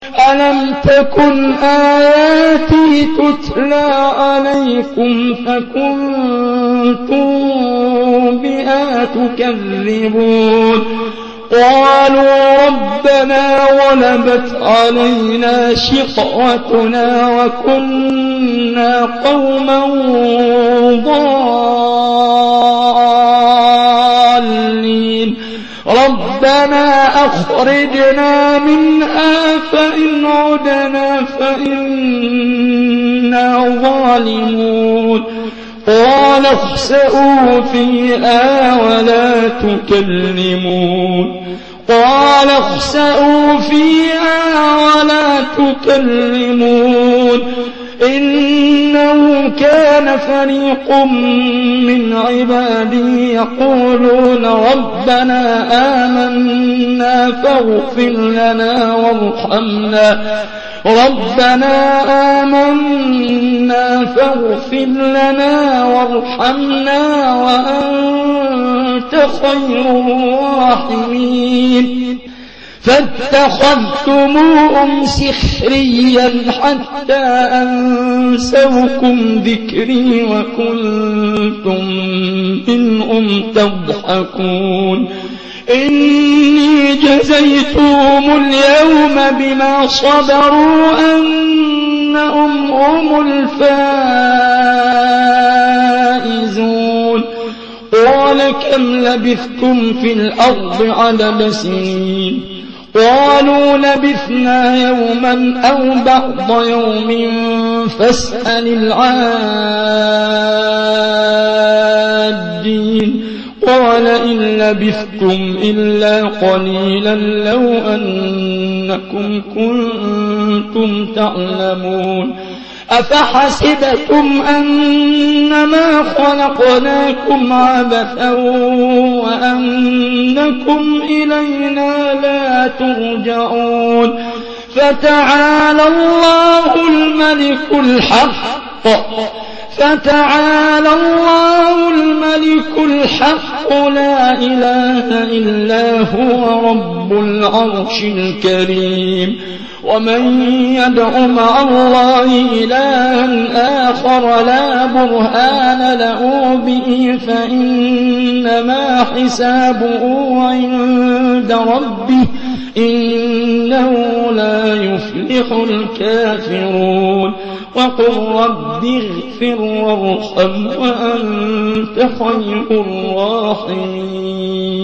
ألم تكن آياتي تتلى عليكم فكنتم بها تكذبون قالوا ربنا غلبت علينا شقوتنا وكنا قوما ضالين ربنا أخرجنا منها فإن عدنا فإنا ظالمون قال اخسئوا فيها ولا تكلمون قال اخسئوا فيها ولا تكلمون إنه كان فريق من عبادي يقولون ربنا آمنا فاغفر لنا وارحمنا ربنا آمنا فاغفر لنا وارحمنا وأنت خير الراحمين فاتخذتموهم سخريا حتى أنسوكم ذكري وكنتم منهم تضحكون إني جزيتهم اليوم بما صبروا أنهم هم الفائزون قال كم لبثتم في الأرض عدد سنين قالوا لبثنا يوما أو بعض يوم فاسأل العادين قال إن لبثتم إلا قليلا لو أنكم كنتم تعلمون أفحسبتم أنما خلقناكم عبثا وأنكم إلينا لا ترجعون فتعالى الله الملك الحق لا إله إلا هو رب العرش الكريم ومن يدع مع الله إلها آخر لا برهان له به فإنما حسابه عند ربه إنه لا يفلح الكافرون وقل رب اغفر وارحم وأنت خير الراحمين